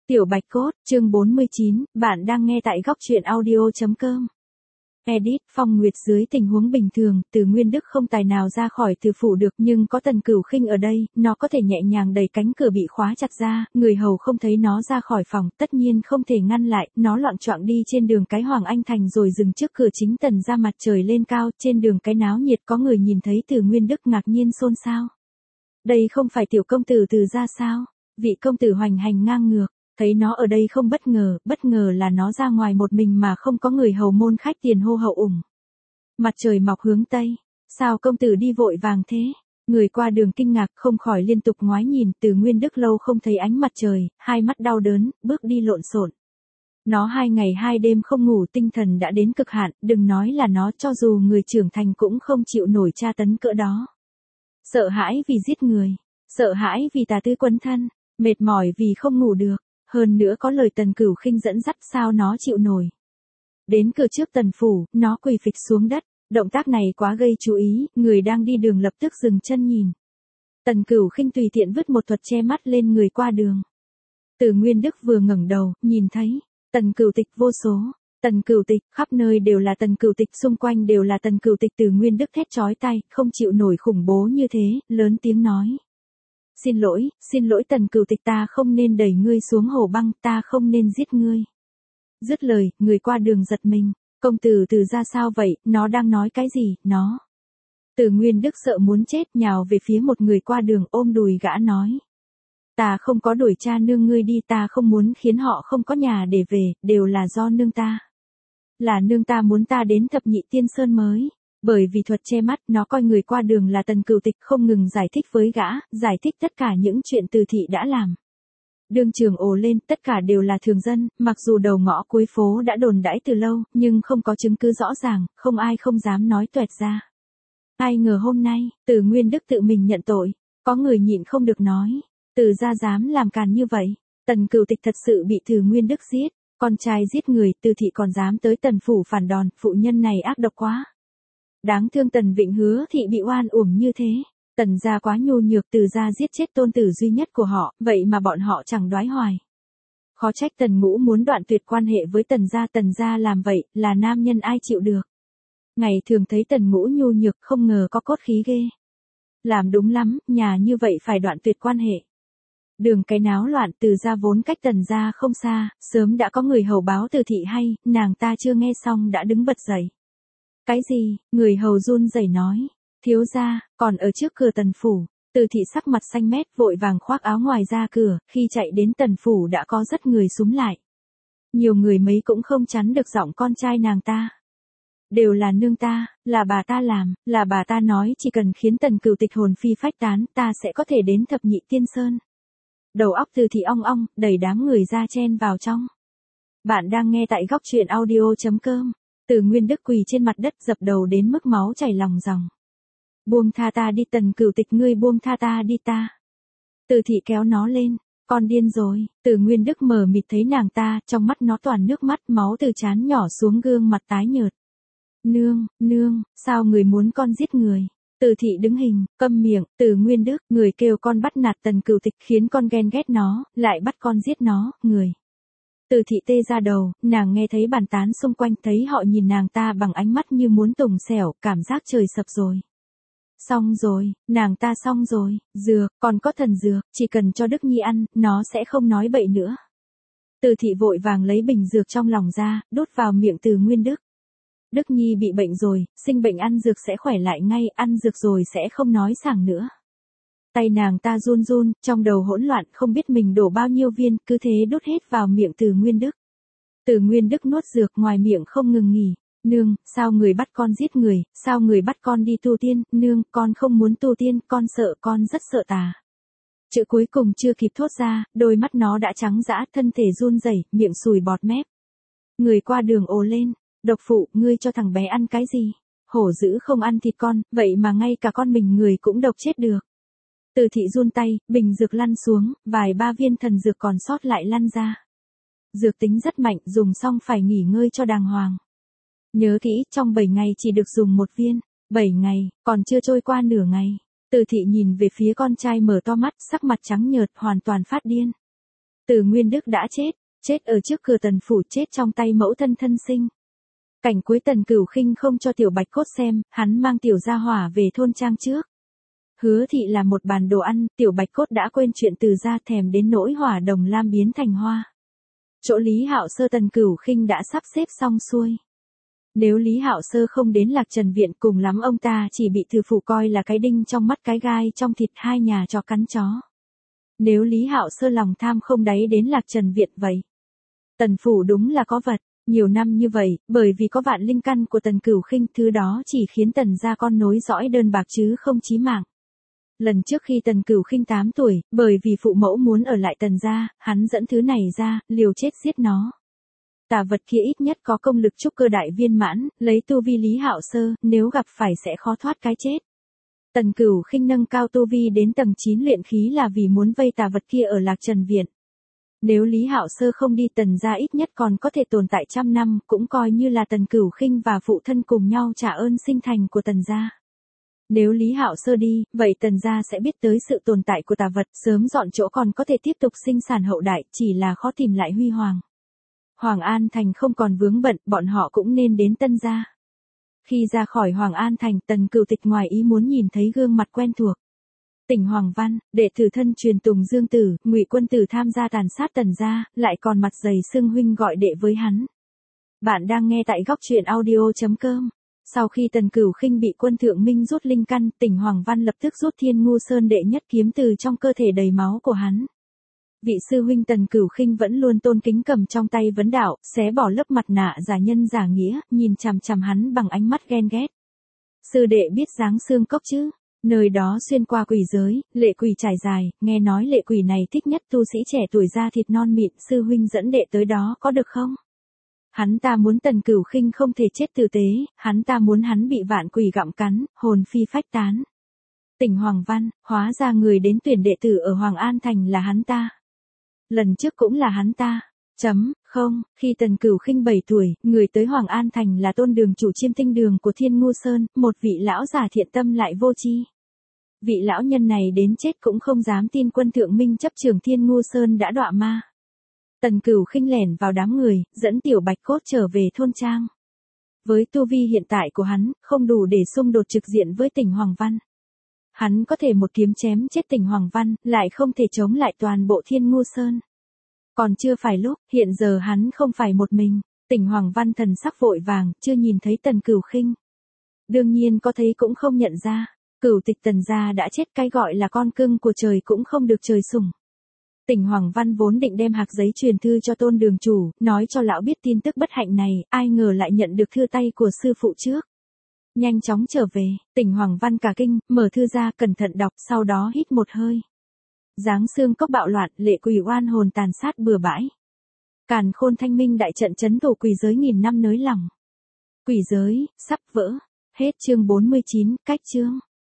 Tiểu Bạch Cốt, chương 49, bạn đang nghe tại góc truyện audio.com. Edit, Phong Nguyệt dưới tình huống bình thường, Từ Nguyên Đức không tài nào ra khỏi Từ phủ được, nhưng có Tần Cửu Khinh ở đây, nó có thể nhẹ nhàng đẩy cánh cửa bị khóa chặt ra, người hầu không thấy nó ra khỏi phòng, tất nhiên không thể ngăn lại, nó loạng choạng đi trên đường cái Hoàng Anh Thành rồi dừng trước cửa chính Tần ra. Mặt trời lên cao, trên đường cái náo nhiệt, có người nhìn thấy Từ Nguyên Đức ngạc nhiên xôn xao. Đây không phải tiểu công tử Từ gia sao? Vị công tử hoành hành ngang ngược. Thấy nó ở đây không bất ngờ là nó ra ngoài một mình mà không có người hầu môn khách tiền hô hậu ủng. Mặt trời mọc hướng tây, sao công tử đi vội vàng thế? Người qua đường kinh ngạc không khỏi liên tục ngoái nhìn. Từ Nguyên Đức lâu không thấy ánh mặt trời, hai mắt đau đớn, bước đi lộn xộn. Nó 2 ngày 2 đêm không ngủ, tinh thần đã đến cực hạn, đừng nói là nó, cho dù người trưởng thành cũng không chịu nổi tra tấn cỡ đó. Sợ hãi vì giết người, sợ hãi vì tà tư quấn thân, mệt mỏi vì không ngủ được. Hơn nữa có lời Tần Cửu Khinh dẫn dắt, sao nó chịu nổi. Đến cửa trước Tần phủ, nó quỳ phịch xuống đất, động tác này quá gây chú ý, người đang đi đường lập tức dừng chân nhìn. Tần Cửu Khinh tùy tiện vứt một thuật che mắt lên người qua đường. Từ Nguyên Đức vừa ngẩng đầu, nhìn thấy Tần Cửu Tịch vô số. Tần Cửu Tịch, khắp nơi đều là Tần Cửu Tịch, xung quanh đều là Tần Cửu Tịch. Từ Nguyên Đức thét chói tai, không chịu nổi khủng bố như thế, lớn tiếng nói. Xin lỗi Tần Cửu Tịch, ta không nên đẩy ngươi xuống hồ băng, ta không nên giết ngươi. Dứt lời, người qua đường giật mình, công tử Từ ra sao vậy, nó đang nói cái gì, nó. Từ Nguyên Đức sợ muốn chết, nhào về phía một người qua đường, ôm đùi gã nói. Ta không có đuổi cha nương ngươi đi, ta không muốn khiến họ không có nhà để về, đều là do nương ta. Là nương ta muốn ta đến Thập Nhị Tiên Sơn mới. Bởi vì thuật che mắt, nó coi người qua đường là Tần Cửu Tịch, không ngừng giải thích với gã, giải thích tất cả những chuyện Từ thị đã làm. Đương trường ồ lên, tất cả đều là thường dân, mặc dù đầu ngõ cuối phố đã đồn đãi từ lâu, nhưng không có chứng cứ rõ ràng, không ai không dám nói toẹt ra. Ai ngờ hôm nay, Từ Nguyên Đức tự mình nhận tội, có người nhịn không được nói, Từ gia dám làm càn như vậy, Tần Cửu Tịch thật sự bị Từ Nguyên Đức giết, con trai giết người, Từ thị còn dám tới Tần phủ phản đòn, phụ nhân này ác độc quá. Đáng thương Tần Vịnh Hứa thị bị oan uổng như thế. Tần gia quá nhu nhược, Từ gia giết chết tôn tử duy nhất của họ, vậy mà bọn họ chẳng đoái hoài. Khó trách Tần Ngũ muốn đoạn tuyệt quan hệ với Tần gia làm vậy, là nam nhân ai chịu được. Ngày thường thấy Tần Ngũ nhu nhược, không ngờ có cốt khí ghê. Làm đúng lắm, nhà như vậy phải đoạn tuyệt quan hệ. Đường cái náo loạn, Từ gia vốn cách Tần gia không xa, sớm đã có người hầu báo Từ thị hay, nàng ta chưa nghe xong đã đứng bật dậy. Cái gì? Người hầu run rẩy nói. Thiếu gia, còn ở trước cửa Tần phủ. Từ thị sắc mặt xanh mét, vội vàng khoác áo ngoài ra cửa, khi chạy đến Tần phủ đã có rất người xúm lại. Nhiều người mấy cũng không chắn được giọng con trai nàng ta. Đều là nương ta, là bà ta làm, là bà ta nói chỉ cần khiến Tần Cửu Tịch hồn phi phách tán, ta sẽ có thể đến Thập Nhị Tiên Sơn. Đầu óc Từ thị ong ong, đẩy đám người ra chen vào trong. Bạn đang nghe tại góc truyện audio.com. Từ Nguyên Đức quỳ trên mặt đất, dập đầu đến mức máu chảy lòng ròng. Buông tha ta đi Tần Cửu Tịch, ngươi buông tha ta đi ta. Từ thị kéo nó lên, con điên rồi. Từ Nguyên Đức mờ mịt thấy nàng ta, trong mắt nó toàn nước mắt, máu từ trán nhỏ xuống gương mặt tái nhợt. Nương, sao người muốn con giết người? Từ thị đứng hình, câm miệng. Từ Nguyên Đức, người kêu con bắt nạt Tần Cửu Tịch, khiến con ghen ghét nó, lại bắt con giết nó, người. Từ thị tê ra đầu, nàng nghe thấy bàn tán xung quanh, thấy họ nhìn nàng ta bằng ánh mắt như muốn tùng xẻo, cảm giác trời sập rồi. Xong rồi, nàng ta xong rồi, dược, còn có thần dược, chỉ cần cho Đức Nhi ăn, nó sẽ không nói bậy nữa. Từ thị vội vàng lấy bình dược trong lòng ra, đút vào miệng Từ Nguyên Đức. Đức Nhi bị bệnh rồi, sinh bệnh ăn dược sẽ khỏe lại ngay, ăn dược rồi sẽ không nói sảng nữa. Tay nàng ta run run, trong đầu hỗn loạn, không biết mình đổ bao nhiêu viên, cứ thế đút hết vào miệng Từ Nguyên Đức. Từ Nguyên Đức nuốt dược, ngoài miệng không ngừng nghỉ. Nương, sao người bắt con giết người, sao người bắt con đi tu tiên, nương, con không muốn tu tiên, con rất sợ tà. Chữ cuối cùng chưa kịp thốt ra, đôi mắt nó đã trắng dã, thân thể run rẩy, miệng sùi bọt mép. Người qua đường ồ lên, độc phụ, ngươi cho thằng bé ăn cái gì? Hổ dữ không ăn thịt con, vậy mà ngay cả con mình người cũng độc chết được. Từ thị run tay, bình dược lăn xuống, vài ba viên thần dược còn sót lại lăn ra. Dược tính rất mạnh, dùng xong phải nghỉ ngơi cho đàng hoàng. Nhớ kỹ, trong 7 ngày chỉ được dùng 1 viên. 7 ngày, còn chưa trôi qua nửa ngày. Từ thị nhìn về phía con trai mở to mắt, sắc mặt trắng nhợt, hoàn toàn phát điên. Từ Nguyên Đức đã chết, chết ở trước cửa Tần phủ, chết trong tay mẫu thân thân sinh. Cảnh cuối Tần Cửu Khinh không cho Tiểu Bạch Cốt xem, hắn mang Tiểu Gia Hỏa về thôn trang trước. Hứa thị là một bàn đồ ăn, Tiểu Bạch Cốt đã quên chuyện Từ gia, thèm đến nỗi hỏa đồng lam biến thành hoa. Chỗ Lý Hạo Sơ Tần Cửu Khinh đã sắp xếp xong xuôi. Nếu Lý Hạo Sơ không đến Lạc Trần viện, cùng lắm ông ta chỉ bị Từ phủ coi là cái đinh trong mắt cái gai trong thịt, hai nhà cho cắn chó. Nếu Lý Hạo Sơ lòng tham không đáy đến Lạc Trần viện vậy. Tần phủ đúng là có vật, nhiều năm như vậy, bởi vì có vạn linh căn của Tần Cửu Khinh, thứ đó chỉ khiến Tần gia con nối dõi đơn bạc chứ không chí mạng. Lần trước khi Tần Cửu Khinh 8 tuổi, bởi vì phụ mẫu muốn ở lại Tần gia, hắn dẫn thứ này ra, liều chết giết nó. Tà vật kia ít nhất có công lực trúc cơ đại viên mãn, lấy tu vi Lý Hạo Sơ, nếu gặp phải sẽ khó thoát cái chết. Tần Cửu Khinh nâng cao tu vi đến tầng 9 luyện khí là vì muốn vây tà vật kia ở Lạc Trần viện. Nếu Lý Hạo Sơ không đi, Tần gia ít nhất còn có thể tồn tại trăm năm, cũng coi như là Tần Cửu Khinh và phụ thân cùng nhau trả ơn sinh thành của Tần gia. Nếu Lý Hạo Sơ đi, vậy Tần gia sẽ biết tới sự tồn tại của tà vật, sớm dọn chỗ còn có thể tiếp tục sinh sản hậu đại, chỉ là khó tìm lại huy hoàng. Hoàng An Thành không còn vướng bận, bọn họ cũng nên đến Tân gia. Khi ra khỏi Hoàng An Thành, Tần Cửu Tịch ngoài ý muốn nhìn thấy gương mặt quen thuộc. Tỉnh Hoàng Văn, đệ tử thân truyền Tùng Dương Tử, Ngụy Quân Tử tham gia tàn sát Tần gia, lại còn mặt dày xưng huynh gọi đệ với hắn. Bạn đang nghe tại góc truyện audio.com. Sau khi Tần Cửu Khinh bị Quân Thượng Minh rút linh căn, Tỉnh Hoàng Văn lập tức rút Thiên Ngu Sơn đệ nhất kiếm từ trong cơ thể đầy máu của hắn. Vị sư huynh Tần Cửu Khinh vẫn luôn tôn kính cầm trong tay vấn đạo, xé bỏ lớp mặt nạ giả nhân giả nghĩa, nhìn chằm chằm hắn bằng ánh mắt ghen ghét. Sư đệ biết dáng xương cốc chứ? Nơi đó xuyên qua quỷ giới, lệ quỷ trải dài, nghe nói lệ quỷ này thích nhất tu sĩ trẻ tuổi da thịt non mịn, sư huynh dẫn đệ tới đó có được không? Hắn ta muốn Tần Cửu Khinh không thể chết tử tế, hắn ta muốn hắn bị vạn quỷ gặm cắn, hồn phi phách tán. Tỉnh Hoàng Văn, hóa ra người đến tuyển đệ tử ở Hoàng An Thành là hắn ta. Lần trước cũng là hắn ta. Không, khi Tần Cửu Khinh 7 tuổi, người tới Hoàng An Thành là Tôn Đường chủ Chiêm Tinh Đường của Thiên Ngu Sơn, một vị lão già thiện tâm lại vô tri. Vị lão nhân này đến chết cũng không dám tin Quân Thượng Minh chấp trưởng Thiên Ngu Sơn đã đọa ma. Tần Cửu Khinh lẻn vào đám người, dẫn Tiểu Bạch Cốt trở về thôn trang. Với tu vi hiện tại của hắn, không đủ để xung đột trực diện với Tỉnh Hoàng Văn. Hắn có thể một kiếm chém chết Tỉnh Hoàng Văn, lại không thể chống lại toàn bộ Thiên Ngu Sơn. Còn chưa phải lúc, hiện giờ hắn không phải một mình. Tỉnh Hoàng Văn thần sắc vội vàng, chưa nhìn thấy Tần Cửu Khinh. Đương nhiên có thấy cũng không nhận ra. Cửu Tịch Tần gia đã chết, cái gọi là con cưng của trời cũng không được trời sủng. Tỉnh Hoàng Văn vốn định đem hạc giấy truyền thư cho Tôn Đường chủ, nói cho lão biết tin tức bất hạnh này, ai ngờ lại nhận được thư tay của sư phụ trước. Nhanh chóng trở về, Tỉnh Hoàng Văn cả kinh, mở thư ra cẩn thận đọc, sau đó hít một hơi. Giáng xương cốc bạo loạn, lệ quỷ oan hồn tàn sát bừa bãi. Càn Khôn Thanh Minh đại trận trấn thủ quỷ giới nghìn năm nới lỏng. Quỷ giới, sắp vỡ. Hết chương 49, cách chương.